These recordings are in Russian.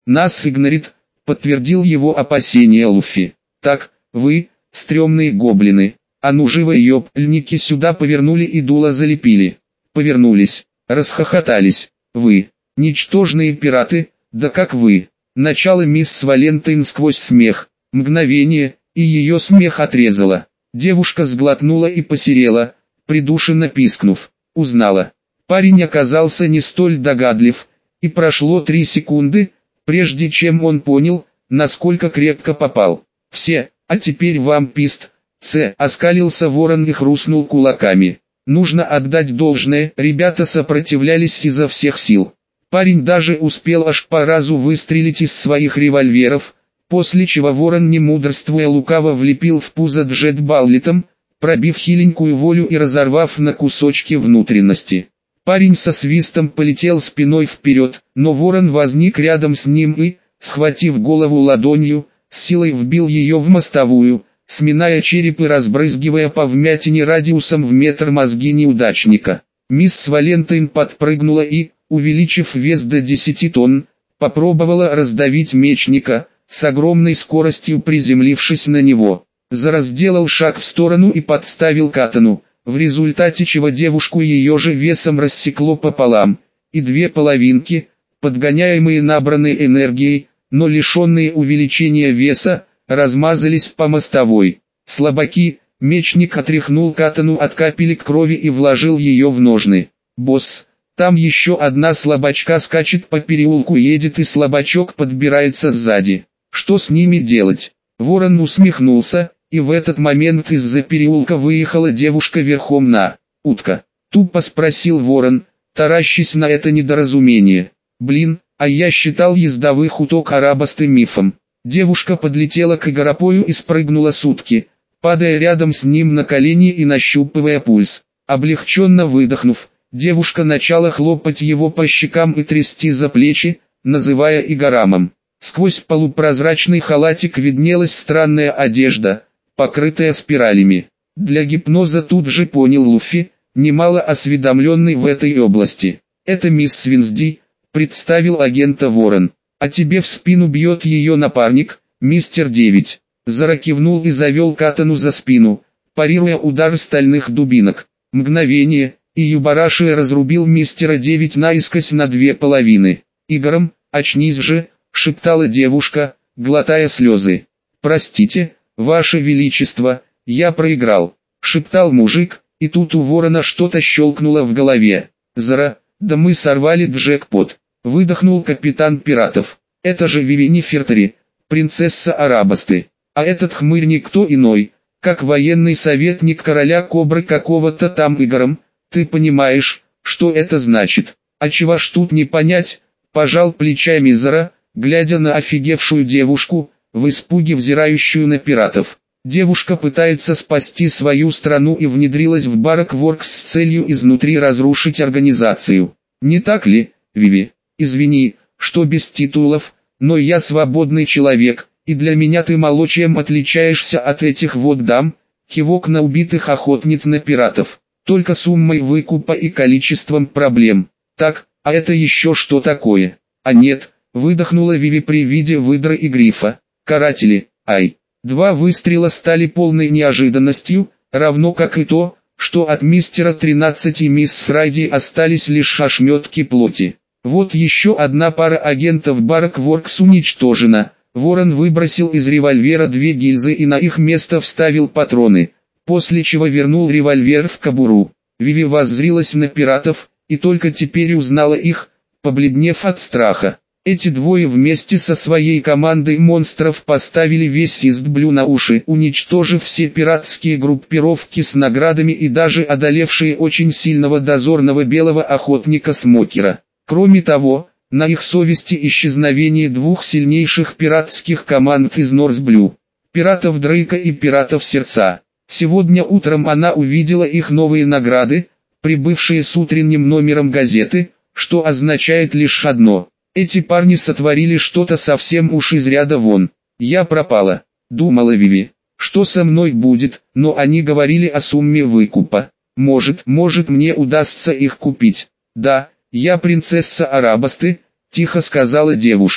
Нас игнорит, подтвердил его опасения Луффи. Так, вы, стрёмные гоблины. А ну живо ее, пыльники сюда повернули и дуло залепили. Повернулись, расхохотались. Вы, ничтожные пираты, да как вы. Начало мисс Валентайн сквозь смех. Мгновение, и ее смех отрезало. Девушка сглотнула и посерела, придушенно пискнув. Узнала. Парень оказался не столь догадлив, и прошло 3 секунды, прежде чем он понял, насколько крепко попал. Все, а теперь вам пист. Оскалился ворон и хрустнул кулаками. Нужно отдать должное, ребята сопротивлялись изо всех сил. Парень даже успел аж по разу выстрелить из своих револьверов, после чего ворон, не мудрствуя лукаво, влепил в пузо джетбаллетом, пробив хиленькую волю и разорвав на кусочки внутренности. Парень со свистом полетел спиной вперед, но ворон возник рядом с ним и, схватив голову ладонью, с силой вбил ее в мостовую, сминая череп и разбрызгивая по вмятине радиусом в метр мозги неудачника. Мисс Валентайн подпрыгнула и, увеличив вес до 10 тонн, попробовала раздавить мечника, с огромной скоростью приземлившись на него. Зараз сделал шаг в сторону и подставил катану, в результате чего девушку ее же весом рассекло пополам, и 2 половинки, подгоняемые набранной энергией, но лишенные увеличения веса, размазались по мостовой. Слабаки, мечник отряхнул катану от капелек крови и вложил ее в ножны. «Босс, там еще одна слабачка скачет по переулку, едет, и слабачок подбирается сзади. Что с ними делать?» Ворон усмехнулся, и в этот момент из-за переулка выехала девушка верхом на утка. Тупо спросил ворон, таращась на это недоразумение. «Блин, а я считал ездовых уток арабастым мифом». Девушка подлетела к Игоропою и спрыгнула с утки, падая рядом с ним на колени и нащупывая пульс. Облегченно выдохнув, девушка начала хлопать его по щекам и трясти за плечи, называя Игорамом. Сквозь полупрозрачный халатик виднелась странная одежда, покрытая спиралями. Для гипноза тут же понял Луффи, немало осведомленный в этой области. «Это мисс Свинсди», — представил агента Ворон. «А тебе в спину бьет ее напарник, мистер 9. Зара кивнул и завел катану за спину, парируя удар стальных дубинок. Мгновение, и Юбараши разрубил мистера 9 наискось на 2 половины. «Игором, очнись же», — шептала девушка, глотая слезы. «Простите, ваше величество, я проиграл», — шептал мужик, и тут у ворона что-то щелкнуло в голове. «Зара, да мы сорвали джекпот», — выдохнул капитан пиратов. «Это же Виви Нефертари, принцесса Арабасты. А этот хмырь никто иной, как военный советник короля Кобры какого-то там Игором. Ты понимаешь, что это значит?» «А чего ж тут не понять?» — пожал плечами Зара, глядя на офигевшую девушку, в испуге взирающую на пиратов. Девушка пытается спасти свою страну и внедрилась в Барак Воркс с целью изнутри разрушить организацию. Не так ли, Виви? Извини, что без титулов, но я свободный человек, и для меня ты мало чем отличаешься от этих вот дам, кивок на убитых охотниц на пиратов, только суммой выкупа и количеством проблем. Так, а это еще что такое? А нет, выдохнула Виви при виде выдры и грифа. Каратели, ай. 2 выстрела стали полной неожиданностью, равно как и то, что от мистера 13 и мисс Фрайди остались лишь ошметки плоти. Вот еще одна пара агентов Барак Воркс уничтожена. Ворон выбросил из револьвера 2 гильзы и на их место вставил патроны, после чего вернул револьвер в кобуру. Виви воззрилась на пиратов, и только теперь узнала их, побледнев от страха. Эти двое вместе со своей командой монстров поставили весь Фистблю на уши, уничтожив все пиратские группировки с наградами и даже одолевшие очень сильного дозорного белого охотника Смокера. Кроме того, на их совести исчезновение 2 сильнейших пиратских команд из Норсблю, пиратов Дрейка и пиратов Сердца. Сегодня утром она увидела их новые награды, прибывшие с утренним номером газеты, что означает лишь одно: эти парни сотворили что-то совсем уж из ряда вон. «Я пропала», — думала Виви. «Что со мной будет?» Но они говорили о сумме выкупа. Может мне удастся их купить. «Да, я принцесса Арабасты», — тихо сказала девушка.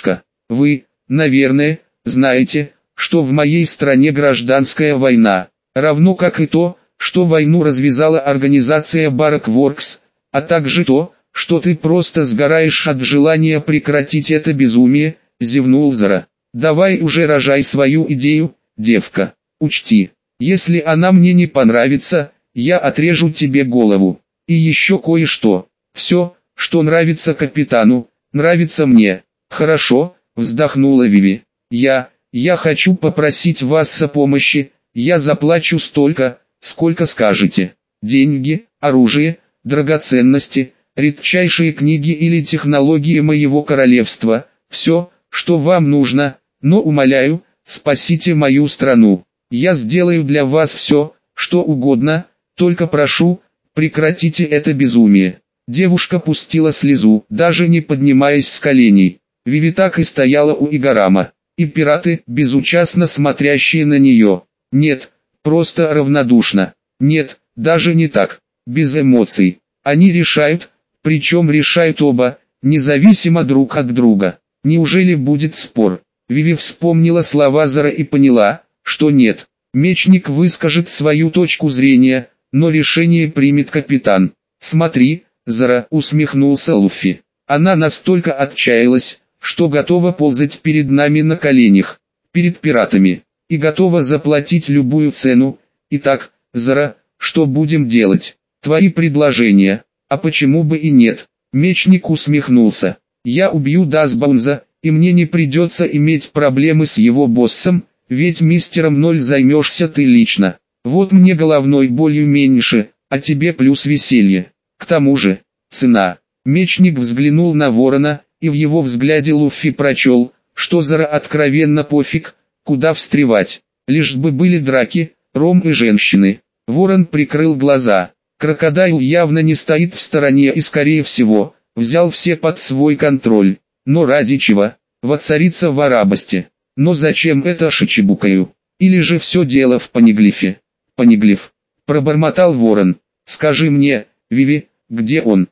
Вы, наверное, знаете, что в моей стране гражданская война, равно как и то, что войну развязала организация Барак Воркс, а также то, что ты просто сгораешь от желания прекратить это безумие, зевнул Зара. Давай уже рожай свою идею, девка. Учти, если она мне не понравится, я отрежу тебе голову. И еще кое-что. Все, что нравится капитану, нравится мне. Хорошо, вздохнула Виви. Я хочу попросить вас о помощи, я заплачу столько, сколько скажете. Деньги, оружие, драгоценности, редчайшие книги или технологии моего королевства, все, что вам нужно, но умоляю, спасите мою страну. Я сделаю для вас все, что угодно, только прошу, прекратите это безумие. Девушка пустила слезу, даже не поднимаясь с коленей. Виви так и стояла у Игарама, и пираты, безучастно смотрящие на нее. Нет, просто равнодушно. Нет, даже не так, без эмоций. Они решают, причем решают оба, независимо друг от друга. Неужели будет спор? Виви вспомнила слова Зара и поняла, что нет. Мечник выскажет свою точку зрения, но решение примет капитан. Смотри, Зара, усмехнулся Луффи. Она настолько отчаялась, что готова ползать перед нами на коленях, перед пиратами, и готова заплатить любую цену. Итак, Зара, что будем делать? Твои предложения, а почему бы и нет? Мечник усмехнулся. Я убью Дасбаунза, и мне не придется иметь проблемы с его боссом, ведь мистером Ноль займешься ты лично. Вот мне головной болью меньше, а тебе плюс веселье. К тому же, цена. Мечник взглянул на ворона, и в его взгляде Луффи прочел, что Зара откровенно пофиг, куда встревать. Лишь бы были драки, ром и женщины. Ворон прикрыл глаза. Крокодайл явно не стоит в стороне и скорее всего, взял все под свой контроль. Но ради чего? Воцариться в арабости. Но зачем это Шичибукаю? Или же все дело в Понеглифе? Понеглиф. Пробормотал ворон. Скажи мне, Виви, где он?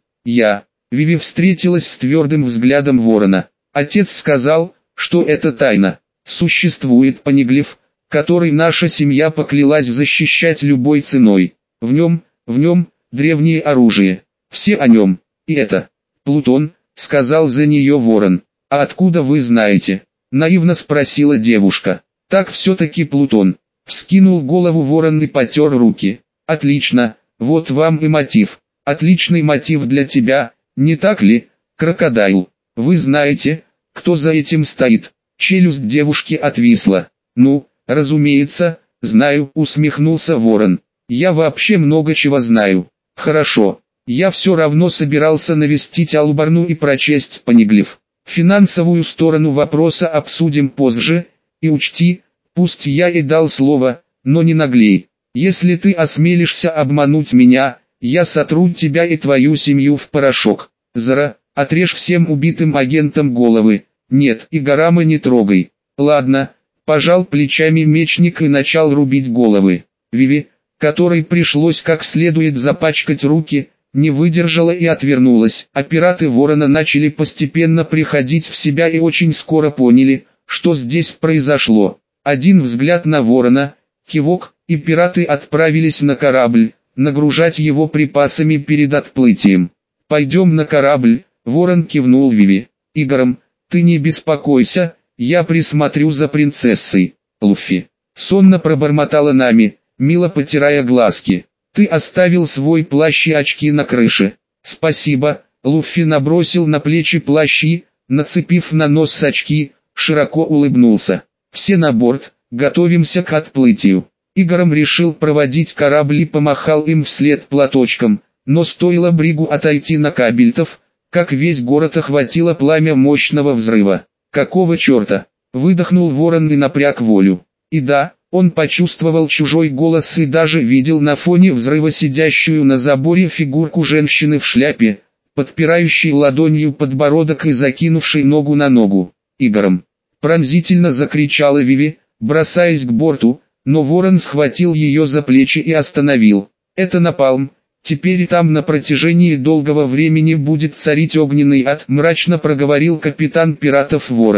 Виви встретилась с твердым взглядом ворона. Отец сказал, что это тайна. Существует Понеглиф, который наша семья поклялась защищать любой ценой. В нем древнее оружие. Все о нем. И это Плутон, сказал за нее ворон. А откуда вы знаете? Наивно спросила девушка. Так все-таки Плутон. Вскинул голову ворон и потер руки. Отлично, вот вам и мотив. Отличный мотив для тебя, не так ли, крокодайл? Вы знаете, кто за этим стоит? Челюсть девушки отвисла. Ну, разумеется, знаю, усмехнулся ворон. Я вообще много чего знаю. Хорошо, я все равно собирался навестить Албарну и прочесть Понеглиф. Финансовую сторону вопроса обсудим позже, и учти, пусть я и дал слово, но не наглей. Если ты осмелишься обмануть меня, я сотру тебя и твою семью в порошок. Зара, отрежь всем убитым агентам головы. Нет, Игарама не трогай. Ладно, пожал плечами мечник и начал рубить головы. Виви, которой пришлось как следует запачкать руки, не выдержала и отвернулась, а пираты ворона начали постепенно приходить в себя и очень скоро поняли, что здесь произошло. Один взгляд на ворона, кивок, и пираты отправились на корабль, нагружать его припасами перед отплытием. «Пойдем на корабль», — ворон кивнул Виви. «Игорам, ты не беспокойся, я присмотрю за принцессой». Луффи сонно пробормотала Нами, мило потирая глазки. «Ты оставил свой плащ и очки на крыше». «Спасибо», — Луффи набросил на плечи плащи, нацепив на нос очки, широко улыбнулся. «Все на борт, готовимся к отплытию». Игорам решил проводить корабль и помахал им вслед платочком, но стоило Бригу отойти на кабельтов, как весь город охватило пламя мощного взрыва. «Какого черта?» — выдохнул ворон и напряг волю. И да, он почувствовал чужой голос и даже видел на фоне взрыва сидящую на заборе фигурку женщины в шляпе, подпирающей ладонью подбородок и закинувшей ногу на ногу. «Игорам!» — пронзительно закричала Виви, бросаясь к борту, но ворон схватил ее за плечи и остановил. «Это напалм, теперь там на протяжении долгого времени будет царить огненный ад», мрачно проговорил капитан пиратов Ворона.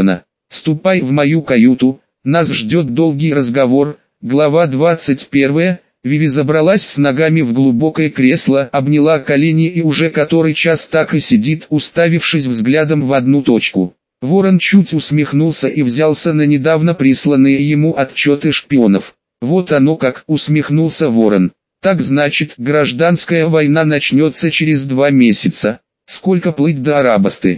Ступай в мою каюту, нас ждет долгий разговор. Глава 21. Виви забралась с ногами в глубокое кресло, обняла колени и уже который час так и сидит, уставившись взглядом в одну точку. Ворон чуть усмехнулся и взялся на недавно присланные ему отчеты шпионов. Вот оно как, усмехнулся Ворон. Так значит, гражданская война начнется через 2 месяца. Сколько плыть до Арабасты?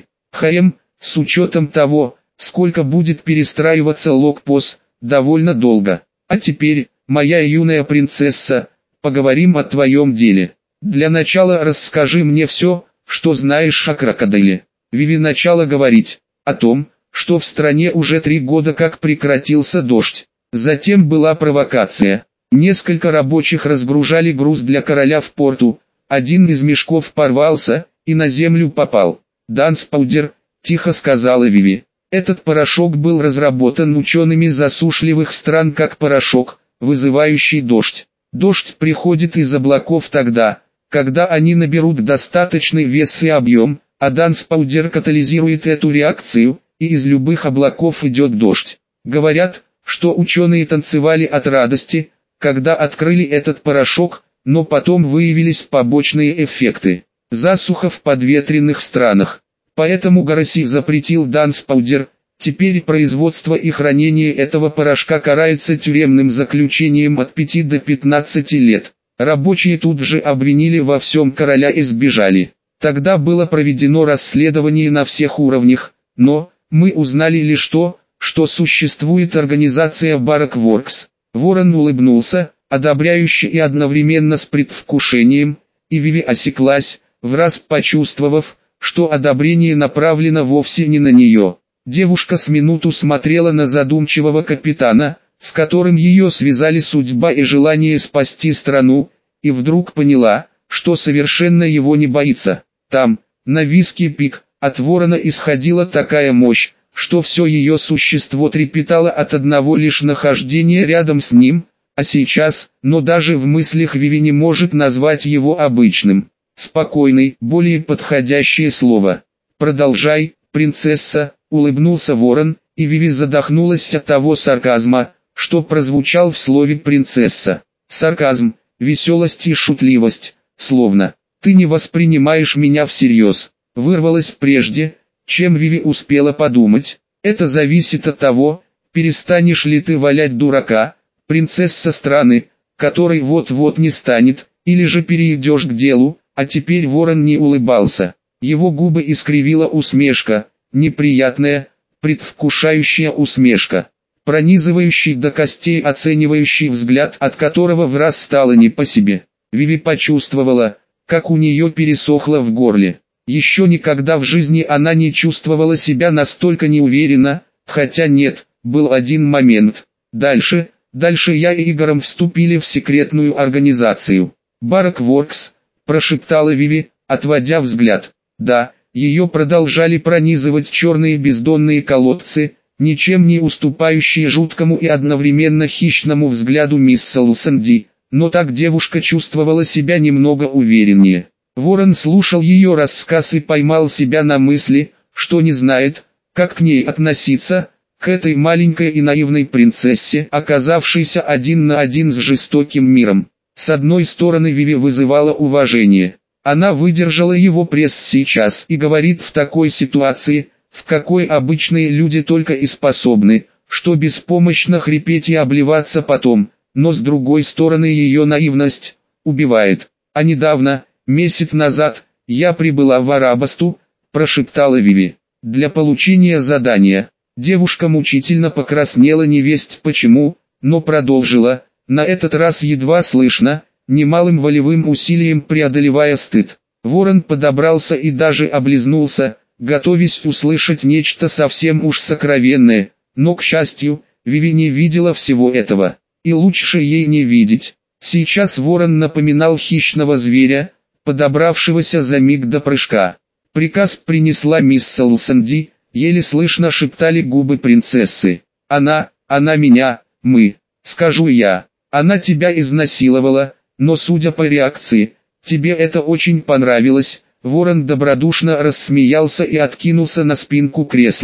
С учетом того, сколько будет перестраиваться Локпос, довольно долго. А теперь, моя юная принцесса, поговорим о твоем деле. Для начала расскажи мне все, что знаешь о крокодиле. Виви начала говорить о том, что в стране уже 3 года как прекратился дождь. Затем была провокация. Несколько рабочих разгружали груз для короля в порту. Один из мешков порвался и на землю попал. «Данспаудер», — тихо сказала Виви. Этот порошок был разработан учеными засушливых стран как порошок, вызывающий дождь. Дождь приходит из облаков тогда, когда они наберут достаточный вес и объем, а данспаудер катализирует эту реакцию, и из любых облаков идет дождь. Говорят, что ученые танцевали от радости, когда открыли этот порошок, но потом выявились побочные эффекты. Засуха в подветренных странах. Поэтому Гараси запретил данспаудер. Теперь производство и хранение этого порошка карается тюремным заключением от 5 до 15 лет. Рабочие тут же обвинили во всем короля и сбежали. Тогда было проведено расследование на всех уровнях, но мы узнали лишь то, что существует организация Баракворкс. Ворон улыбнулся, одобряюще и одновременно с предвкушением, и Виви осеклась, враз почувствовав, что одобрение направлено вовсе не на нее. Девушка с минуту смотрела на задумчивого капитана, с которым ее связали судьба и желание спасти страну, и вдруг поняла, что совершенно его не боится. Там, на Виски-Пик, от Ворона исходила такая мощь, что все ее существо трепетало от одного лишь нахождения рядом с ним, а сейчас, но даже в мыслях Виви не может назвать его обычным. Спокойный, более подходящее слово. «Продолжай, принцесса», — улыбнулся Ворон, и Виви задохнулась от того сарказма, что прозвучал в слове «принцесса». Сарказм, веселость и шутливость, словно «ты не воспринимаешь меня всерьез», вырвалось прежде, чем Виви успела подумать. Это зависит от того, перестанешь ли ты валять дурака, принцесса страны, которой вот-вот не станет, или же перейдешь к делу. А теперь Ворон не улыбался. Его губы искривила усмешка, неприятная, предвкушающая усмешка, пронизывающий до костей оценивающий взгляд, от которого враз стало не по себе. Виви почувствовала, как у нее пересохло в горле. Еще никогда в жизни она не чувствовала себя настолько неуверенно, хотя нет, был один момент. Дальше я и Игорем вступили в секретную организацию. Баракворкс, прошептала Виви, отводя взгляд. Да, ее продолжали пронизывать черные бездонные колодцы, ничем не уступающие жуткому и одновременно хищному взгляду мисс Солсенди, но так девушка чувствовала себя немного увереннее. Ворон слушал ее рассказ и поймал себя на мысли, что не знает, как к ней относиться, к этой маленькой и наивной принцессе, оказавшейся один на один с жестоким миром. С одной стороны Виви вызывала уважение. Она выдержала его пресс сейчас и говорит в такой ситуации, в какой обычные люди только и способны, что беспомощно хрипеть и обливаться потом, но с другой стороны ее наивность убивает. А недавно, месяц назад, я прибыла в Арабасту, прошептала Виви, для получения задания. Девушка мучительно покраснела невесть почему, но продолжила, на этот раз едва слышно, немалым волевым усилием преодолевая стыд. Ворон подобрался и даже облизнулся, готовясь услышать нечто совсем уж сокровенное, но, к счастью, Виви не видела всего этого, и лучше ей не видеть. Сейчас Ворон напоминал хищного зверя, подобравшегося за миг до прыжка. Приказ принесла мисс Солсенди, еле слышно шептали губы принцессы. Она меня, мы, скажу я. Она тебя изнасиловала, но судя по реакции, тебе это очень понравилось. Ворон добродушно рассмеялся и откинулся на спинку кресла.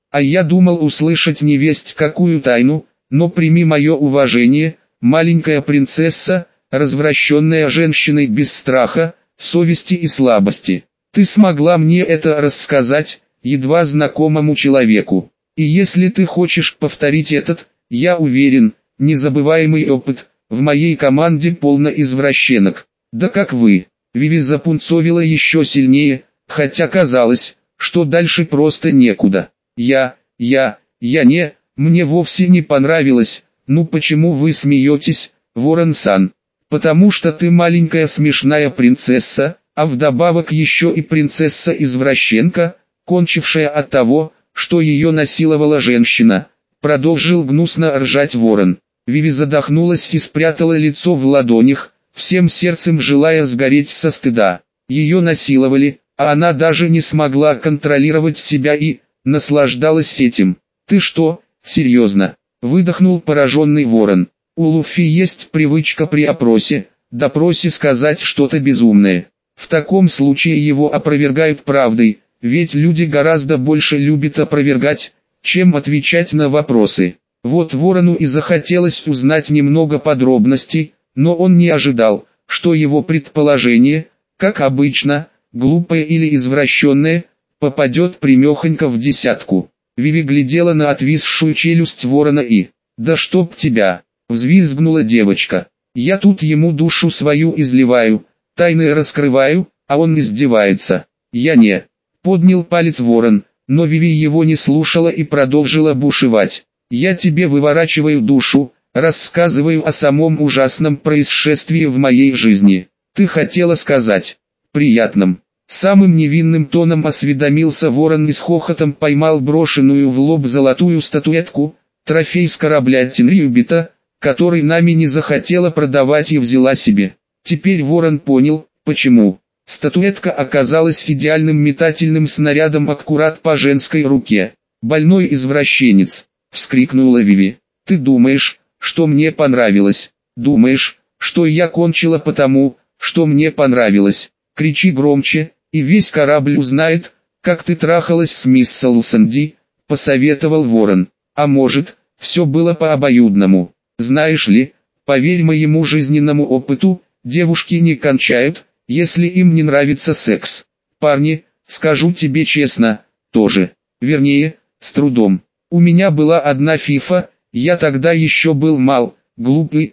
А я думал услышать невесть какую тайну, но прими мое уважение, маленькая принцесса, развращенная женщиной без страха, совести и слабости. Ты смогла мне это рассказать, едва знакомому человеку. И если ты хочешь повторить этот, я уверен, незабываемый опыт, в моей команде полно извращенок. Да как вы. Виви запунцовила еще сильнее, хотя казалось, что дальше просто некуда. Мне вовсе не понравилось. Ну почему вы смеетесь, Ворон-сан? Потому что ты маленькая смешная принцесса, а вдобавок еще и принцесса-извращенка, кончившая от того, что ее насиловала женщина. Продолжил гнусно ржать Ворон. Виви задохнулась и спрятала лицо в ладонях, всем сердцем желая сгореть со стыда. Ее насиловали, а она даже не смогла контролировать себя и наслаждалась этим. «Ты что, серьезно?» – выдохнул пораженный Ворон. «У Луфи есть привычка при допросе сказать что-то безумное. В таком случае его опровергают правдой, ведь люди гораздо больше любят опровергать, чем отвечать на вопросы». Вот Ворону и захотелось узнать немного подробностей, но он не ожидал, что его предположение, как обычно, глупое или извращенное, попадет прямехонько в десятку. Виви глядела на отвисшую челюсть Ворона и «Да чтоб тебя!» — взвизгнула девочка. «Я тут ему душу свою изливаю, тайны раскрываю, а он издевается. Я не...» — поднял палец Ворон, но Виви его не слушала и продолжила бушевать. «Я тебе выворачиваю душу, рассказываю о самом ужасном происшествии в моей жизни. Ты хотела сказать, приятном». Самым невинным тоном осведомился Ворон и с хохотом поймал брошенную в лоб золотую статуэтку, трофей с корабля Тинрюбита, который нами не захотела продавать и взяла себе. Теперь Ворон понял, почему. Статуэтка оказалась идеальным метательным снарядом аккурат по женской руке. «Больной извращенец!» — вскрикнула Виви. «Ты думаешь, что мне понравилось? Думаешь, что я кончила потому, что мне понравилось? Кричи громче, и весь корабль узнает, как ты трахалась с мисс Салусанди», — посоветовал Ворон. «А может, все было по обоюдному. Знаешь ли, поверь моему жизненному опыту, девушки не кончают, если им не нравится секс. Парни, скажу тебе честно, тоже. Вернее, с трудом. У меня была одна фифа, я тогда еще был мал, глупый,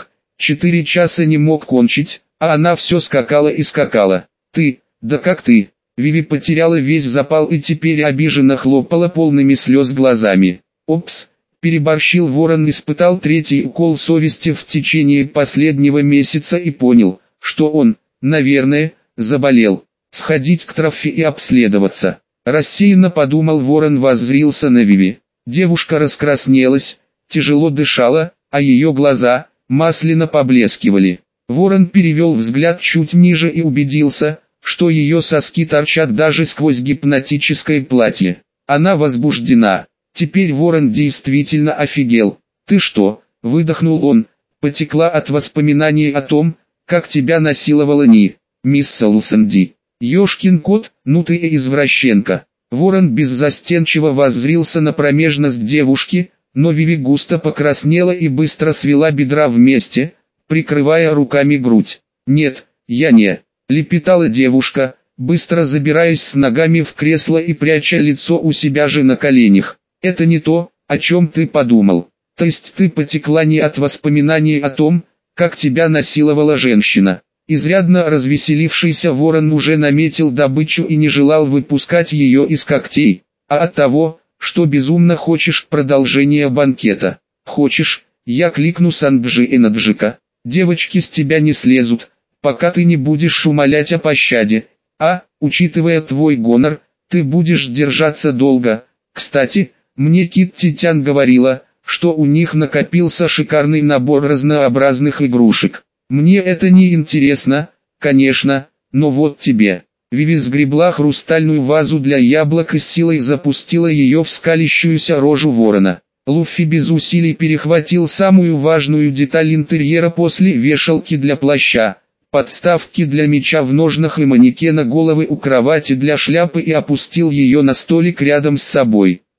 4 часа не мог кончить, а она все скакала и скакала. Ты, да как ты?» Виви потеряла весь запал и теперь обиженно хлопала полными слез глазами. «Опс!» — переборщил Ворон, испытал третий укол совести в течение последнего месяца и понял, что он, наверное, заболел. Сходить к Трофи и обследоваться. Рассеянно подумал Ворон, воззрился на Виви. Девушка раскраснелась, тяжело дышала, а ее глаза масляно поблескивали. Ворон перевел взгляд чуть ниже и убедился, что ее соски торчат даже сквозь гипнотическое платье. Она возбуждена. Теперь Ворон действительно офигел. «Ты что?» — выдохнул он. «Потекла от воспоминаний о том, как тебя насиловала мисс Салусанди. Ёшкин кот, ну ты и извращенка». Ворон беззастенчиво воззрился на промежность девушки, но Виви густо покраснела и быстро свела бедра вместе, прикрывая руками грудь. «Нет, я не», — лепетала девушка, быстро забираясь с ногами в кресло и пряча лицо у себя же на коленях. «Это не то, о чем ты подумал. То есть ты потекла не от воспоминаний о том, как тебя насиловала женщина». Изрядно развеселившийся Ворон уже наметил добычу и не желал выпускать ее из когтей, а от того, что безумно хочешь продолжения банкета. «Хочешь, я кликну Санджи и Наджика. Девочки с тебя не слезут, пока ты не будешь умолять о пощаде, а, учитывая твой гонор, ты будешь держаться долго. Кстати, мне Китти Тян говорила, что у них накопился шикарный набор разнообразных игрушек. Мне это не интересно, конечно, но вот тебе». Виви сгребла хрустальную вазу для яблок и с силой запустила ее в скалящуюся рожу Ворона. Луффи без усилий перехватил самую важную деталь интерьера после вешалки для плаща, подставки для меча в ножнах и манекена головы у кровати для шляпы и опустил ее на столик рядом с собой.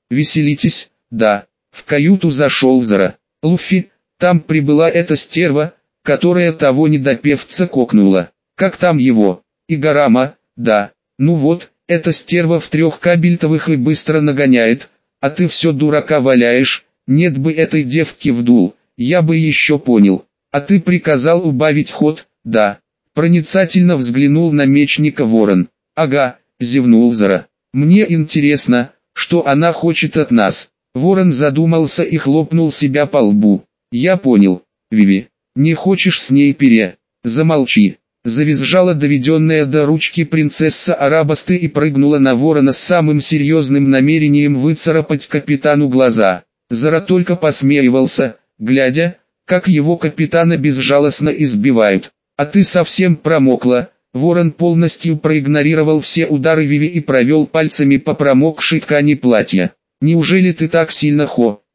Веселитесь? Да. В каюту зашел Зара. Луффи, там прибыла эта стерва, которая того недопевца кокнула. Как там его? Игарама? Да. Ну вот, эта стерва в 3 кабельтовых и быстро нагоняет, а ты все дурака валяешь. Нет бы этой девки вдул, я бы еще понял. А ты приказал убавить ход? Да. Проницательно взглянул на мечника Ворон. Ага, зевнул Зара. Мне интересно, что она хочет от нас. Ворон задумался и хлопнул себя по лбу. Я понял, Виви. Не хочешь с ней Замолчи. Завизжала доведенная до ручки принцесса Арабасты и прыгнула на Ворона с самым серьезным намерением выцарапать капитану глаза. Зара только посмеивался, глядя, как его капитана безжалостно избивают. А ты совсем промокла. Ворон полностью проигнорировал все удары Виви и провел пальцами по промокшей ткани платья. Неужели ты так сильно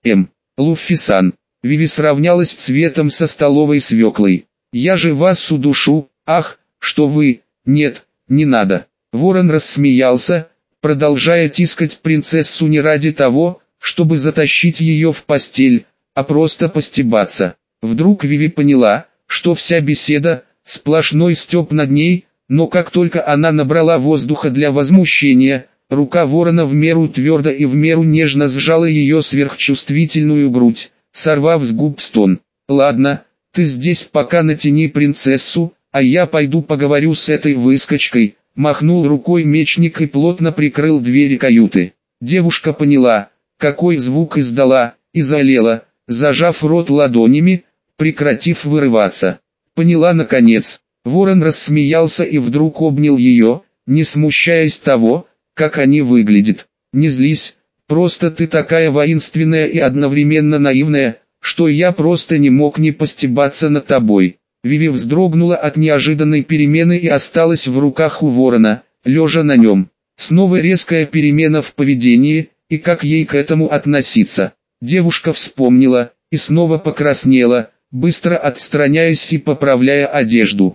Луффи-сан. Виви сравнялась цветом со столовой свеклой. Я же вас удушу. Ах, что вы, нет, не надо. Ворон рассмеялся, продолжая тискать принцессу не ради того, чтобы затащить ее в постель, а просто постебаться. Вдруг Виви поняла, что вся беседа – сплошной стёб над ней, но как только она набрала воздуха для возмущения, рука Ворона в меру твердо и в меру нежно сжала ее сверхчувствительную грудь, сорвав с губ стон. «Ладно, ты здесь пока натяни принцессу, а я пойду поговорю с этой выскочкой», – махнул рукой мечник и плотно прикрыл двери каюты. Девушка поняла, какой звук издала, и заолела, зажав рот ладонями, прекратив вырываться. Поняла наконец. Ворон рассмеялся и вдруг обнял ее, не смущаясь того, как они выглядят. «Не злись, просто ты такая воинственная и одновременно наивная, что я просто не мог не постебаться над тобой». Виви вздрогнула от неожиданной перемены и осталась в руках у Ворона, лежа на нем. Снова резкая перемена в поведении, и как ей к этому относиться. Девушка вспомнила, и снова покраснела, быстро отстраняясь и поправляя одежду.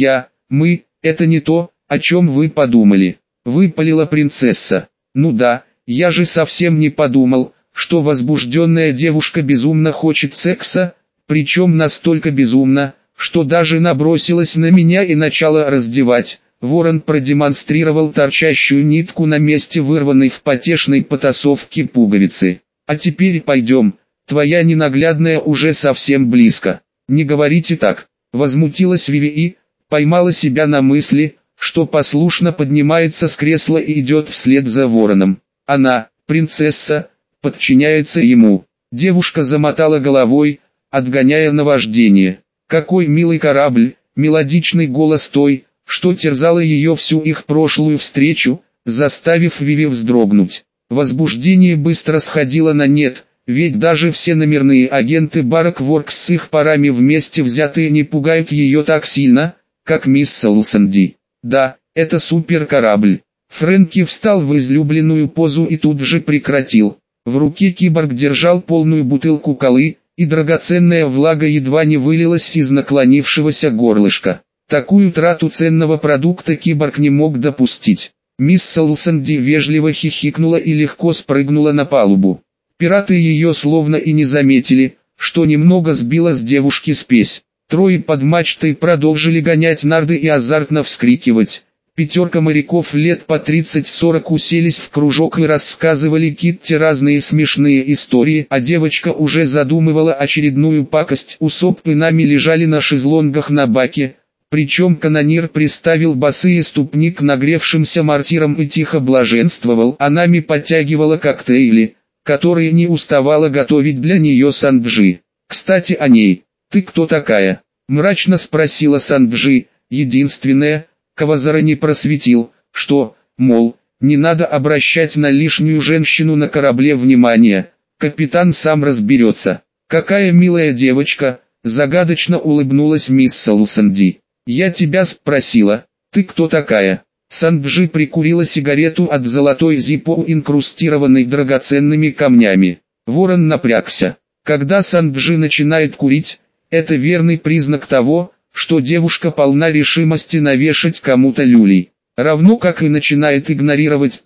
Мы, это не то, о чем вы подумали», — выпалила принцесса. «Ну да, я же совсем не подумал, что возбужденная девушка безумно хочет секса, причем настолько безумно, что даже набросилась на меня и начала раздевать». Ворон продемонстрировал торчащую нитку на месте вырванной в потешной потасовке пуговицы. «А теперь пойдем, твоя ненаглядная уже совсем близко». «Не говорите так», — возмутилась Виви и поймала себя на мысли, что послушно поднимается с кресла и идет вслед за Вороном. Она, принцесса, подчиняется ему. Девушка замотала головой, отгоняя наваждение. Какой милый корабль, мелодичный голос той, что терзало ее всю их прошлую встречу, заставив Виви вздрогнуть. Возбуждение быстро сходило на нет, ведь даже все номерные агенты Баракворкс с их парами вместе взятые не пугают ее так сильно, как мисс Солсенди. Да, это суперкорабль. Фрэнки встал в излюбленную позу и тут же прекратил. В руке киборг держал полную бутылку колы, и драгоценная влага едва не вылилась из наклонившегося горлышка. Такую трату ценного продукта киборг не мог допустить. Мисс Солсенди вежливо хихикнула и легко спрыгнула на палубу. Пираты ее словно и не заметили, что немного сбила с девушки спесь. Трое под мачтой продолжили гонять нарды и азартно вскрикивать. 5 моряков лет по 30-40 уселись в кружок и рассказывали Китти разные смешные истории, а девочка уже задумывала очередную пакость. Усоп и Нами лежали на шезлонгах на баке, причем канонир приставил босые ступни к нагревшимся мортирам и тихо блаженствовал, а Нами подтягивала коктейли, которые не уставала готовить для нее Санджи. «Кстати о ней, ты кто такая?» – мрачно спросила Санджи, единственная, кого Зара не просветил, что, мол, не надо обращать на лишнюю женщину на корабле внимание, капитан сам разберется. «Какая милая девочка», – загадочно улыбнулась мисс Солсенди. «Я тебя спросила, ты кто такая?» Санджи прикурила сигарету от золотой зиппо, инкрустированной драгоценными камнями. Ворон напрягся. Когда Санджи начинает курить, это верный признак того, что девушка полна решимости навешать кому-то люлей. Равно как и начинает игнорировать пол,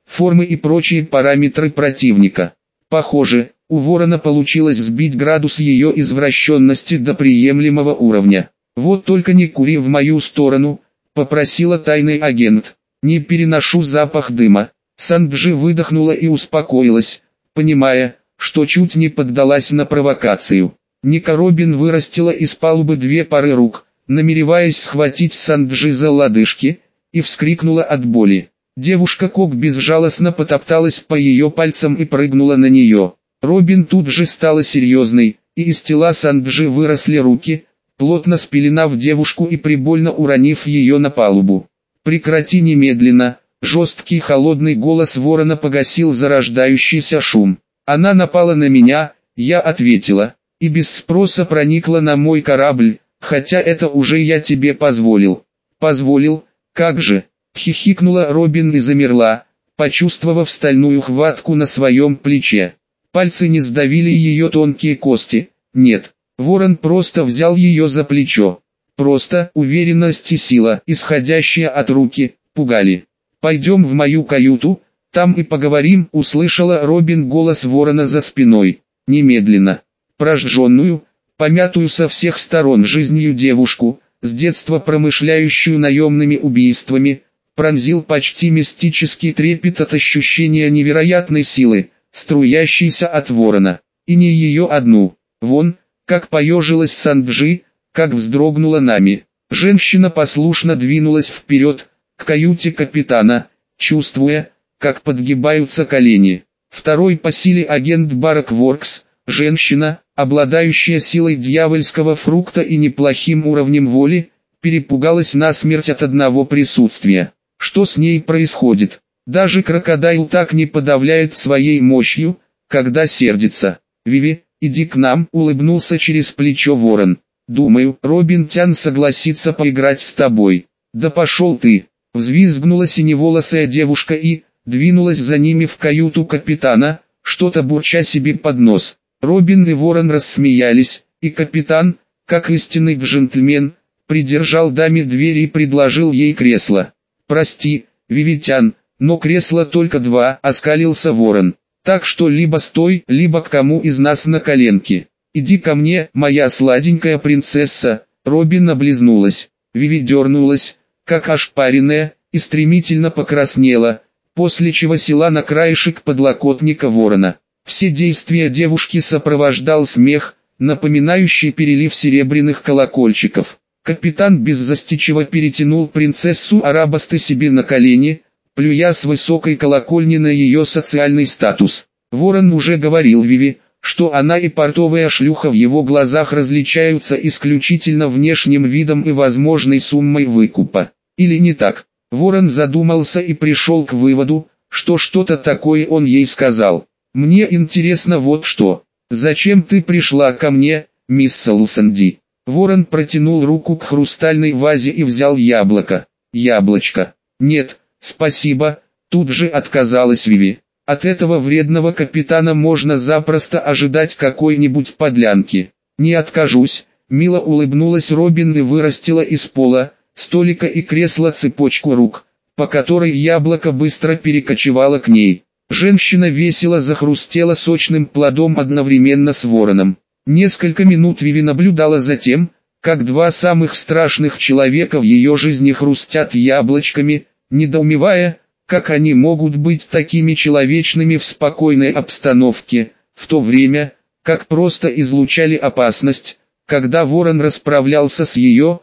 формы и прочие параметры противника. Похоже, у Ворона получилось сбить градус ее извращенности до приемлемого уровня. «Вот только не кури в мою сторону», — попросила тайный агент. «Не переношу запах дыма». Санджи выдохнула и успокоилась, понимая, что чуть не поддалась на провокацию. Ника Робин вырастила из палубы две пары рук, намереваясь схватить Санджи за лодыжки, и вскрикнула от боли. Девушка-кок безжалостно потопталась по ее пальцам и прыгнула на нее. Робин тут же стала серьезной, и из тела Санджи выросли руки, плотно спеленав девушку и прибольно уронив ее на палубу. «Прекрати немедленно!» Жесткий холодный голос Ворона погасил зарождающийся шум. «Она напала на меня», я ответила, «и без спроса проникла на мой корабль, хотя это уже я тебе позволил». «Позволил? Как же?» Хихикнула Робин и замерла, почувствовав стальную хватку на своем плече. Пальцы не сдавили ее тонкие кости, нет. Ворон просто взял ее за плечо. Просто уверенность и сила, исходящая от руки, пугали. «Пойдем в мою каюту, там и поговорим», — услышала Робин голос Ворона за спиной. Немедленно. Прожженную, помятую со всех сторон жизнью девушку, с детства промышляющую наемными убийствами, пронзил почти мистический трепет от ощущения невероятной силы, струящейся от Ворона. И не ее одну. Вон, как поежилась Санджи, как вздрогнула Нами. Женщина послушно двинулась вперед, к каюте капитана, чувствуя, как подгибаются колени. Второй по силе агент Барак Воркс, женщина, обладающая силой дьявольского фрукта и неплохим уровнем воли, перепугалась насмерть от одного присутствия. Что с ней происходит? Даже крокодайл так не подавляет своей мощью, когда сердится. «Виви, иди к нам», — улыбнулся через плечо Ворон. «Думаю, Робин Тян согласится поиграть с тобой». «Да пошел ты!» — взвизгнула синеволосая девушка и двинулась за ними в каюту капитана, что-то бурча себе под нос. Робин и Ворон рассмеялись, и капитан, как истинный джентльмен, придержал даме дверь и предложил ей кресло. «Прости, Вивитян, но кресла только два», — оскалился Ворон. «Так что либо стой, либо к кому из нас на коленки. Иди ко мне, моя сладенькая принцесса». Робин облизнулась. Виви дернулась, как ошпаренная, и стремительно покраснела, после чего села на краешек подлокотника Ворона. Все действия девушки сопровождал смех, напоминающий перелив серебряных колокольчиков. Капитан беззастенчиво перетянул принцессу Арабасты себе на колени, плюя с высокой колокольни на ее социальный статус. Ворон уже говорил Виви, что она и портовая шлюха в его глазах различаются исключительно внешним видом и возможной суммой выкупа. Или не так? Ворон задумался и пришел к выводу, что что-то такое он ей сказал. «Мне интересно вот что. Зачем ты пришла ко мне, мисс Солсенди?» Ворон протянул руку к хрустальной вазе и взял яблоко. «Яблочко. Нет, спасибо», тут же отказалась Виви. «От этого вредного капитана можно запросто ожидать какой-нибудь подлянки». «Не откажусь», мило улыбнулась Робин и вырастила из пола, столика и кресла цепочку рук, по которой яблоко быстро перекочевало к ней. Женщина весело захрустела сочным плодом одновременно с Вороном. Несколько минут Виви наблюдала за тем, как два самых страшных человека в ее жизни хрустят яблочками, недоумевая, как они могут быть такими человечными в спокойной обстановке, в то время, как просто излучали опасность, когда Ворон расправлялся с ее,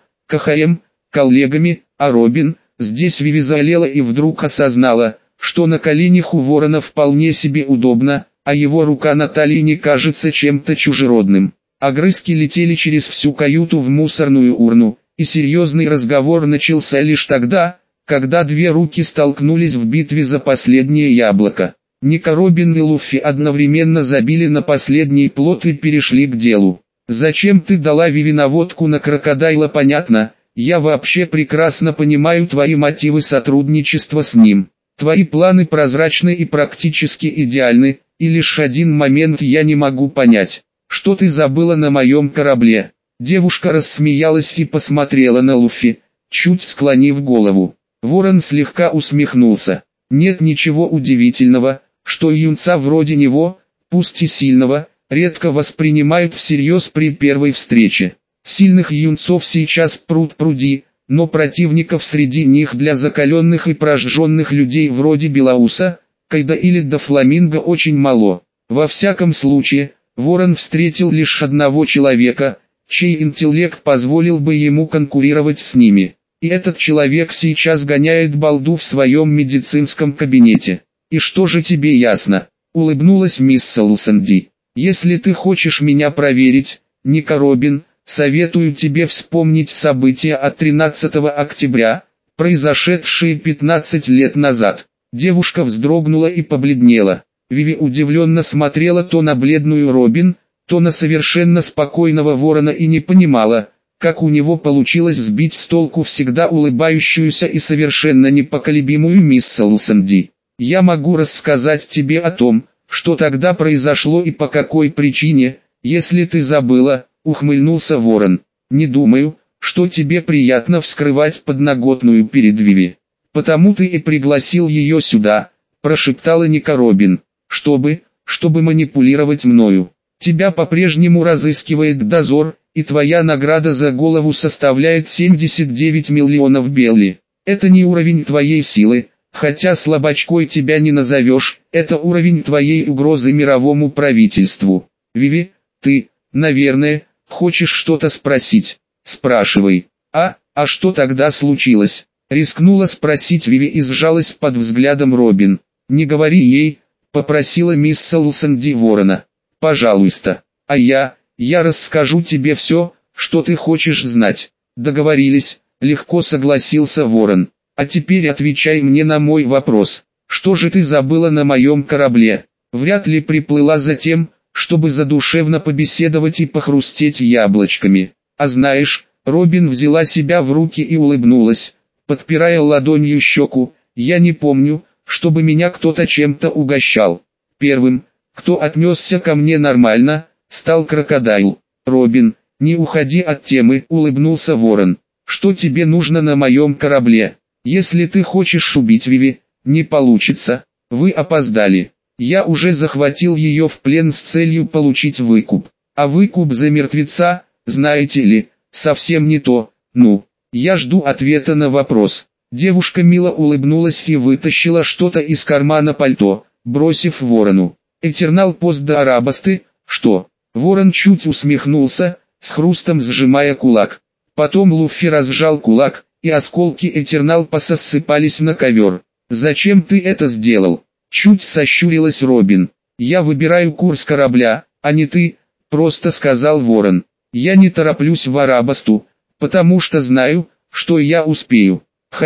коллегами, а Робин, здесь Виви залела и вдруг осознала, что на коленях у Ворона вполне себе удобно, а его рука на талии не кажется чем-то чужеродным. Огрызки летели через всю каюту в мусорную урну, и серьезный разговор начался лишь тогда, когда две руки столкнулись в битве за последнее яблоко. Ника Робин и Луффи одновременно забили на последний плот и перешли к делу. «Зачем ты дала Виви наводку на крокодайла? Понятно, я вообще прекрасно понимаю твои мотивы сотрудничества с ним. Твои планы прозрачны и практически идеальны, и лишь один момент я не могу понять. Что ты забыла на моем корабле?» Девушка рассмеялась и посмотрела на Луффи, чуть склонив голову. Ворон слегка усмехнулся. Нет ничего удивительного, что юнца вроде него, пусть и сильного, редко воспринимают всерьез при первой встрече. Сильных юнцов сейчас пруд-пруди, но противников среди них для закаленных и прожженных людей вроде Белоуса, Кайда или Дофламинго очень мало. Во всяком случае, Ворон встретил лишь одного человека, чей интеллект позволил бы ему конкурировать с ними. И этот человек сейчас гоняет балду в своем медицинском кабинете. «И что же тебе ясно?» — улыбнулась мисс Солсенди. «Если ты хочешь меня проверить, Ника Робин, советую тебе вспомнить события от 13 октября, произошедшие 15 лет назад». Девушка вздрогнула и побледнела. Виви удивленно смотрела то на бледную Робин, то на совершенно спокойного Ворона и не понимала, как у него получилось сбить с толку всегда улыбающуюся и совершенно непоколебимую мисс Солсенди. «Я могу рассказать тебе о том, что тогда произошло и по какой причине, если ты забыла», — ухмыльнулся Ворон. «Не думаю, что тебе приятно вскрывать подноготную перед Виви. Потому ты и пригласил ее сюда», — прошептала Ника Робин. «Чтобы манипулировать мною. Тебя по-прежнему разыскивает дозор, и твоя награда за голову составляет 79 миллионов белли. Это не уровень твоей силы, хотя слабачкой тебя не назовешь, это уровень твоей угрозы мировому правительству. Виви, ты, наверное, хочешь что-то спросить? Спрашивай». А что тогда случилось?» Рискнула спросить Виви и сжалась под взглядом Робин. «Не говори ей», — попросила мисс Солсенди Ворона. «Пожалуйста. А я расскажу тебе все, что ты хочешь знать». «Договорились», — легко согласился Ворон. «А теперь отвечай мне на мой вопрос. Что же ты забыла на моем корабле? Вряд ли приплыла за тем, чтобы задушевно побеседовать и похрустеть яблочками. А знаешь...» Робин взяла себя в руки и улыбнулась, подпирая ладонью щеку. «Я не помню, чтобы меня кто-то чем-то угощал. Первым, кто отнесся ко мне нормально, стал крокодайл». «Робин, не уходи от темы», — улыбнулся Ворон. «Что тебе нужно на моем корабле? Если ты хочешь убить Виви, не получится. Вы опоздали. Я уже захватил ее в плен с целью получить выкуп. А выкуп за мертвеца, знаете ли, совсем не то. Ну, я жду ответа на вопрос». Девушка мило улыбнулась и вытащила что-то из кармана пальто, бросив Ворону. «Этернал пост до Арабасты, что?» Ворон чуть усмехнулся, с хрустом сжимая кулак. Потом Луффи разжал кулак, и осколки Этернал посыпались на ковер. «Зачем ты это сделал?» Чуть сощурилась Робин. «Я выбираю курс корабля, а не ты», — просто сказал Ворон. «Я не тороплюсь в Арабасту, потому что знаю, что я успею.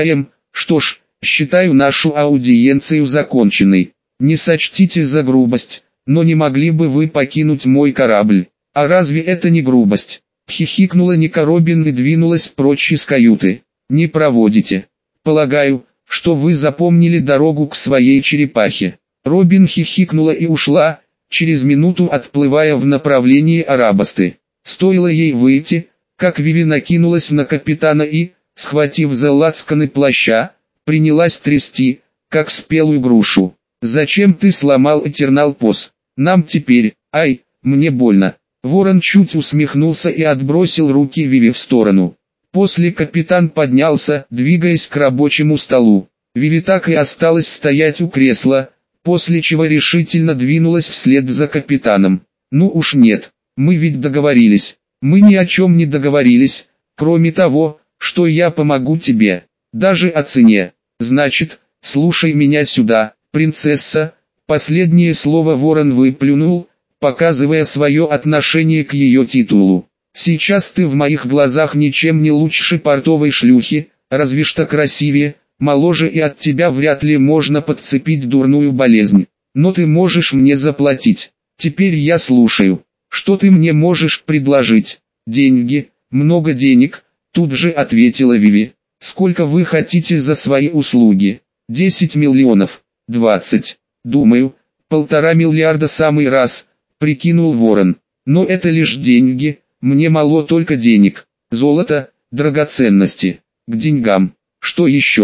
Что ж, считаю нашу аудиенцию законченной. Не сочтите за грубость, но не могли бы вы покинуть мой корабль? А разве это не грубость?» Хихикнула Ника Робин и двинулась прочь из каюты. «Не проводите. Полагаю, что вы запомнили дорогу к своей черепахе». Робин хихикнула и ушла, через минуту отплывая в направлении Арабасты. Стоило ей выйти, как Виви накинулась на капитана и, схватив за лацканы плаща, принялась трясти, как спелую грушу. «Зачем ты сломал Этернал Пос? Нам теперь, мне больно». Ворон чуть усмехнулся и отбросил руки Виви в сторону. После капитан поднялся, двигаясь к рабочему столу. Виви так и осталась стоять у кресла, после чего решительно двинулась вслед за капитаном. «Ну уж нет, мы ведь договорились». «Мы ни о чем не договорились, кроме того, что я помогу тебе, даже о цене. Значит, слушай меня сюда, принцесса». Последнее слово Ворон выплюнул, показывая свое отношение к ее титулу. «Сейчас ты в моих глазах ничем не лучше портовой шлюхи, разве что красивее, моложе, и от тебя вряд ли можно подцепить дурную болезнь. Но ты можешь мне заплатить. Теперь я слушаю. Что ты мне можешь предложить?» «Деньги, много денег», — тут же ответила Виви. «Сколько вы хотите за свои услуги?» 10 миллионов, 20. «Думаю, 1,5 миллиарда самый раз», — прикинул Ворон. «Но это лишь деньги, мне мало только денег. Золото, драгоценности. К деньгам. Что еще?»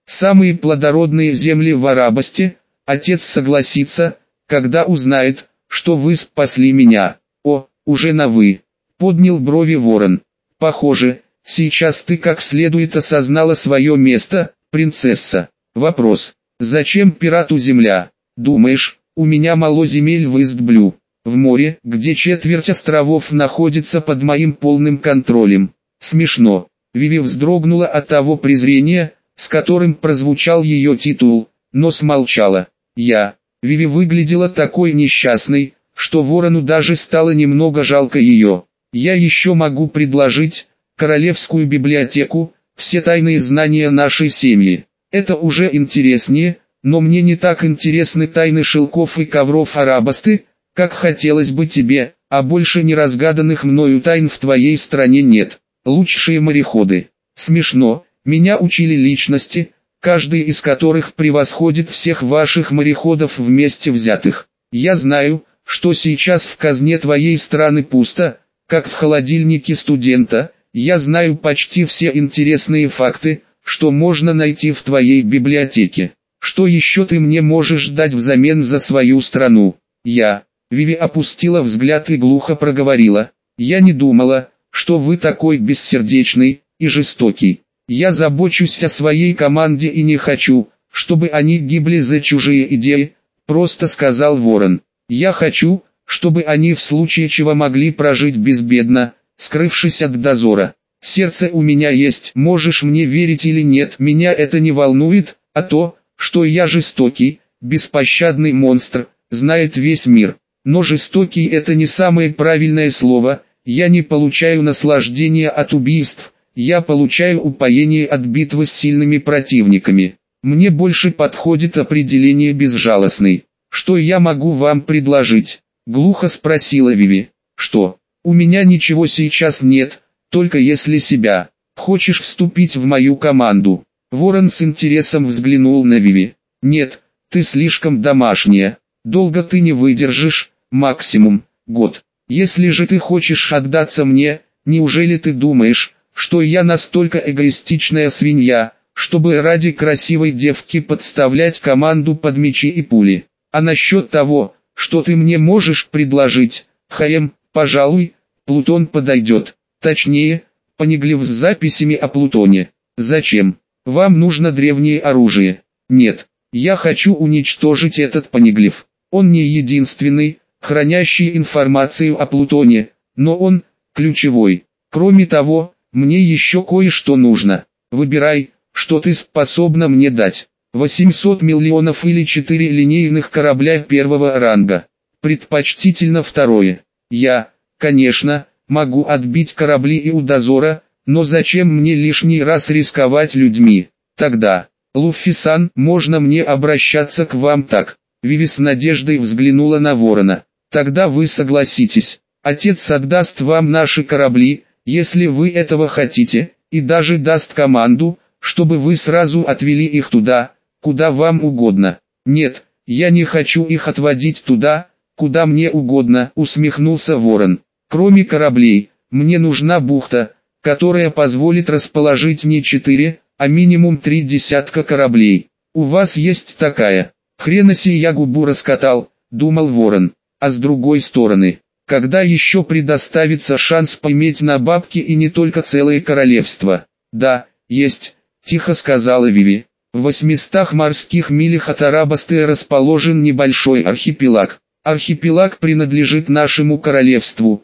Самые плодородные земли в Арабасте. Отец согласится, когда узнает, что вы спасли меня. О, уже на «вы», поднял брови ворон. Похоже, сейчас ты как следует осознала свое место, принцесса. Вопрос: зачем пирату земля? Думаешь, у меня мало земель в Истблю, в море, где четверть островов находится под моим полным контролем? Смешно. Виви вздрогнула от того презрения, с которым прозвучал ее титул, но смолчала. Виви выглядела такой несчастной, что ворону даже стало немного жалко ее. Я еще могу предложить королевскую библиотеку, все тайные знания нашей семьи. Это уже интереснее, но мне не так интересны тайны шелков и ковров Арабасты, как хотелось бы тебе, а больше неразгаданных мною тайн в твоей стране нет. Лучшие мореходы. Смешно, меня учили личности, каждый из которых превосходит всех ваших мореходов вместе взятых. Я знаю, что сейчас в казне твоей страны пусто, как в холодильнике студента. Я знаю почти все интересные факты, что можно найти в твоей библиотеке. Что еще ты мне можешь дать взамен за свою страну? Виви опустила взгляд и глухо проговорила. Я не думала, что вы такой бессердечный и жестокий. Я забочусь о своей команде и не хочу, чтобы они гибли за чужие идеи, просто сказал ворон. Я хочу, чтобы они в случае чего могли прожить безбедно, скрывшись от дозора. Сердце у меня есть, можешь мне верить или нет, меня это не волнует, а то, что я жестокий, беспощадный монстр, знает весь мир. Но жестокий это не самое правильное слово, я не получаю наслаждения от убийств, я получаю упоение от битвы с сильными противниками. Мне больше подходит определение безжалостный. Что я могу вам предложить? Глухо спросила Виви. Что? У меня ничего сейчас нет, только если себя. Хочешь вступить в мою команду? Ворон с интересом взглянул на Виви. Нет, ты слишком домашняя. Долго ты не выдержишь, максимум год. Если же ты хочешь отдаться мне, неужели ты думаешь, что я настолько эгоистичная свинья, чтобы ради красивой девки подставлять команду под мечи и пули? А насчет того, что ты мне можешь предложить, пожалуй, Плутон подойдет. Точнее, Понеглев с записями о Плутоне. Зачем? Вам нужно древнее оружие. Нет, я хочу уничтожить этот Понеглев. Он не единственный, хранящий информацию о Плутоне, но он ключевой. Кроме того, мне еще кое-что нужно. Выбирай, что ты способна мне дать. 800 миллионов или 4 линейных корабля первого ранга. Предпочтительно второе. Я, конечно, могу отбить корабли и у дозора, но зачем мне лишний раз рисковать людьми? Тогда, Луффи-сан, можно мне обращаться к вам так? Виви с надеждой взглянула на ворона. Тогда вы согласитесь. Отец отдаст вам наши корабли, если вы этого хотите, и даже даст команду, чтобы вы сразу отвели их туда, куда вам угодно. Нет, я не хочу их отводить туда, куда мне угодно, усмехнулся ворон. Кроме кораблей, мне нужна бухта, которая позволит расположить не 4, а минимум 3 десятка кораблей. У вас есть такая? Хренаси я губу раскатал, думал ворон. А с другой стороны, когда еще предоставится шанс поиметь на бабки и не только целое королевство? Да, есть, тихо сказала Виви. В 800 морских милях от Арабасты расположен небольшой архипелаг. Архипелаг принадлежит нашему королевству,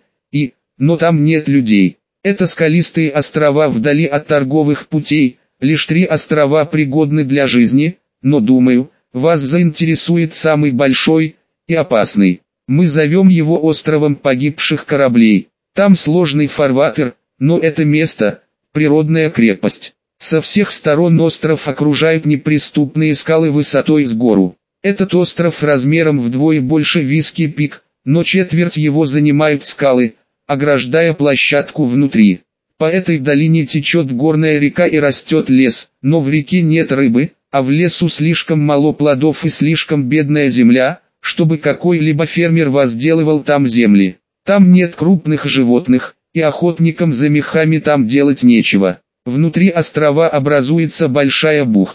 но там нет людей. Это скалистые острова вдали от торговых путей, лишь 3 острова пригодны для жизни, но думаю, вас заинтересует самый большой и опасный. Мы зовем его островом погибших кораблей. Там сложный фарватер, но это место – природная крепость. Со всех сторон остров окружают неприступные скалы высотой с гору. Этот остров размером вдвое больше Виски Пик, но четверть его занимают скалы, ограждая площадку внутри. По этой долине течет горная река и растет лес, но в реке нет рыбы, а в лесу слишком мало плодов и слишком бедная земля, чтобы какой-либо фермер возделывал там земли. Там нет крупных животных, и охотникам за мехами там делать нечего. Внутри острова образуется большая бухта,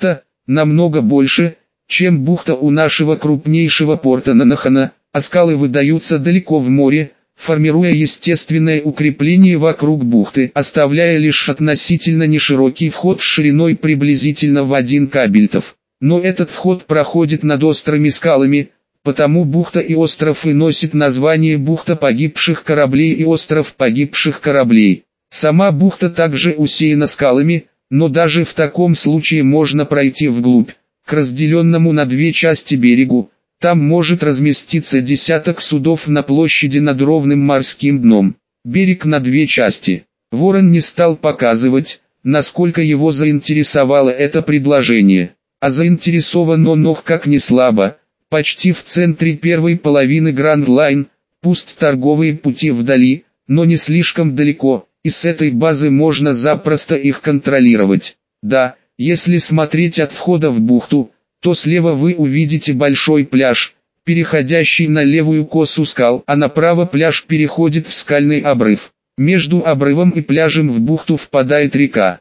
намного больше, чем бухта у нашего крупнейшего порта Нанахана, а скалы выдаются далеко в море, формируя естественное укрепление вокруг бухты, оставляя лишь относительно неширокий вход с шириной приблизительно в 1 кабельтов. Но этот вход проходит над острыми скалами, потому бухта и остров и носит название бухта погибших кораблей и остров погибших кораблей. Сама бухта также усеяна скалами, но даже в таком случае можно пройти вглубь, к разделенному на 2 части берегу. Там может разместиться десяток судов на площади над ровным морским дном. Берег на 2 части. Ворон не стал показывать, насколько его заинтересовало это предложение. А заинтересован он как не слабо. Почти в центре первой половины Гранд Лайн, пусть торговые пути вдали, но не слишком далеко, и с этой базы можно запросто их контролировать. Да, если смотреть от входа в бухту, то слева вы увидите большой пляж, переходящий на левую косу скал, а направо пляж переходит в скальный обрыв. Между обрывом и пляжем в бухту впадает река.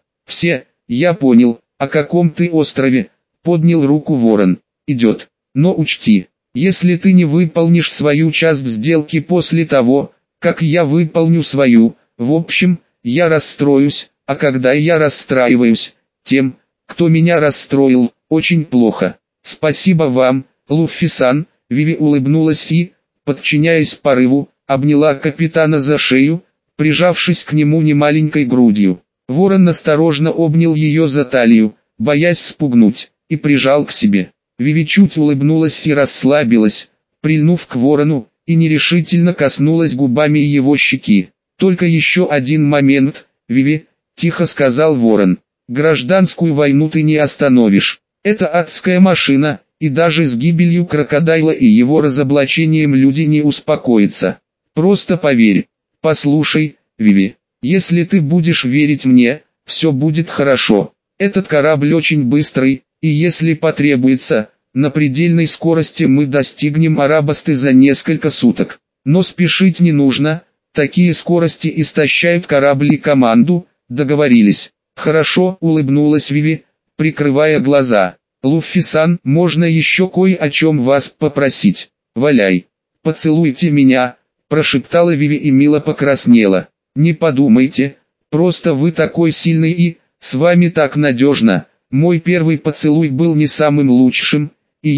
Я понял, о каком ты острове, поднял руку Ворон. Идет. Но учти, если ты не выполнишь свою часть сделки после того, как я выполню свою, в общем, я расстроюсь, а когда я расстраиваюсь, тем, кто меня расстроил, очень плохо. Спасибо вам, Луффи-сан. Виви улыбнулась и, подчиняясь порыву, обняла капитана за шею, прижавшись к нему немаленькой грудью. Ворон осторожно обнял ее за талию, боясь спугнуть, и прижал к себе. Виви чуть улыбнулась и расслабилась, прильнув к Ворону, и нерешительно коснулась губами его щеки. «Только еще один момент, Виви», — тихо сказал Ворон. «Гражданскую войну ты не остановишь. Это адская машина, и даже с гибелью крокодайла и его разоблачением люди не успокоятся. Просто поверь. Послушай, Виви, если ты будешь верить мне, все будет хорошо. Этот корабль очень быстрый, и если потребуется, на предельной скорости мы достигнем Арабасты за несколько суток. Но спешить не нужно, такие скорости истощают корабль и команду, договорились». «Хорошо», — улыбнулась Виви, прикрывая глаза. «Луффи-сан, можно еще кое о чем вас попросить?» «Валяй». «Поцелуйте меня», — прошептала Виви и мило покраснела. «Не подумайте, просто вы такой сильный и, с вами так надежно. Мой первый поцелуй был не самым лучшим, и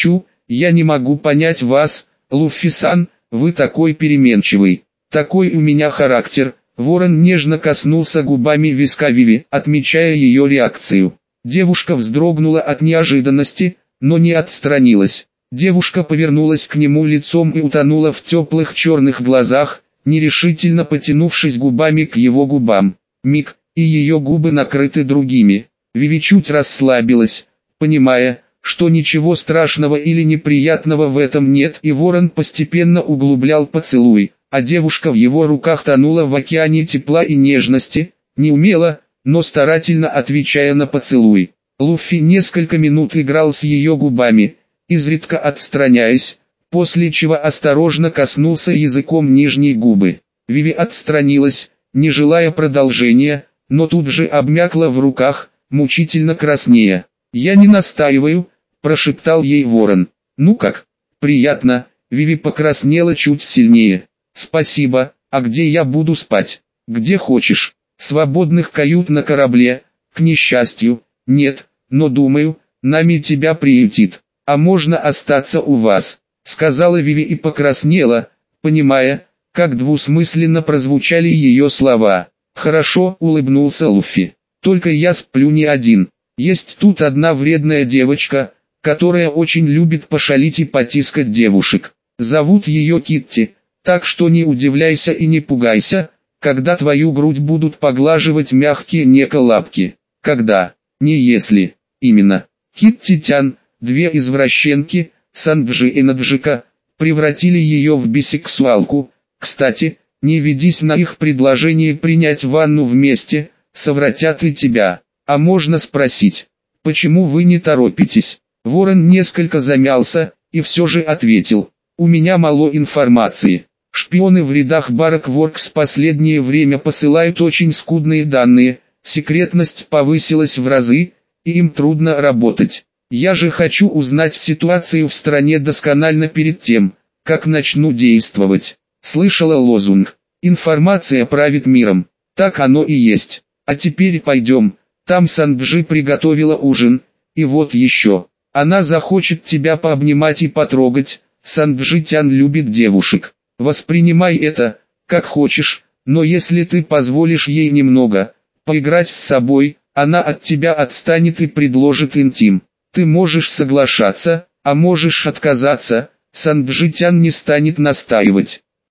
я не могу понять вас, Луффи-сан, вы такой переменчивый, такой у меня характер». Ворон нежно коснулся губами виска Виви, отмечая ее реакцию. Девушка вздрогнула от неожиданности, но не отстранилась. Девушка повернулась к нему лицом и утонула в теплых черных глазах, нерешительно потянувшись губами к его губам. Миг, и ее губы накрыты другими. Виви чуть расслабилась, понимая, что ничего страшного или неприятного в этом нет, и Ворон постепенно углублял поцелуй, а девушка в его руках тонула в океане тепла и нежности, неумело, но старательно отвечая на поцелуй. Луффи несколько минут играл с ее губами, изредка отстраняясь, после чего осторожно коснулся языком нижней губы. Виви отстранилась, не желая продолжения, но тут же обмякла в руках, мучительно краснея. «Я не настаиваю», – прошептал ей Ворон. «Ну как? Приятно». Виви покраснела чуть сильнее. «Спасибо, а где я буду спать?» «Где хочешь. Свободных кают на корабле, к несчастью, нет, но думаю, нами тебя приютит. А можно остаться у вас», — сказала Виви и покраснела, понимая, как двусмысленно прозвучали ее слова. «Хорошо», — улыбнулся Луффи. «Только я сплю не один. Есть тут одна вредная девочка, которая очень любит пошалить и потискать девушек. Зовут ее Китти. Так что не удивляйся и не пугайся, когда твою грудь будут поглаживать мягкие неко-лапки. Когда, не если, именно. Китти-тян, 2 извращенки, Санджи и Наджика, превратили ее в бисексуалку. Кстати, не ведись на их предложение принять ванну вместе, совратят и тебя. А можно спросить, почему вы не торопитесь?» Ворон несколько замялся, и все же ответил: «У меня мало информации. Шпионы в рядах Барак Воркс последнее время посылают очень скудные данные, секретность повысилась в разы, и им трудно работать. Я же хочу узнать ситуацию в стране досконально перед тем, как начну действовать. Слышала лозунг «Информация правит миром». Так оно и есть. А теперь пойдем, там Санджи приготовила ужин, и вот еще. Она захочет тебя пообнимать и потрогать, Санджи-тян любит девушек. Воспринимай это, как хочешь, но если ты позволишь ей немного поиграть с собой, она от тебя отстанет и предложит интим. Ты можешь соглашаться, а можешь отказаться, Санджи-тян не станет настаивать.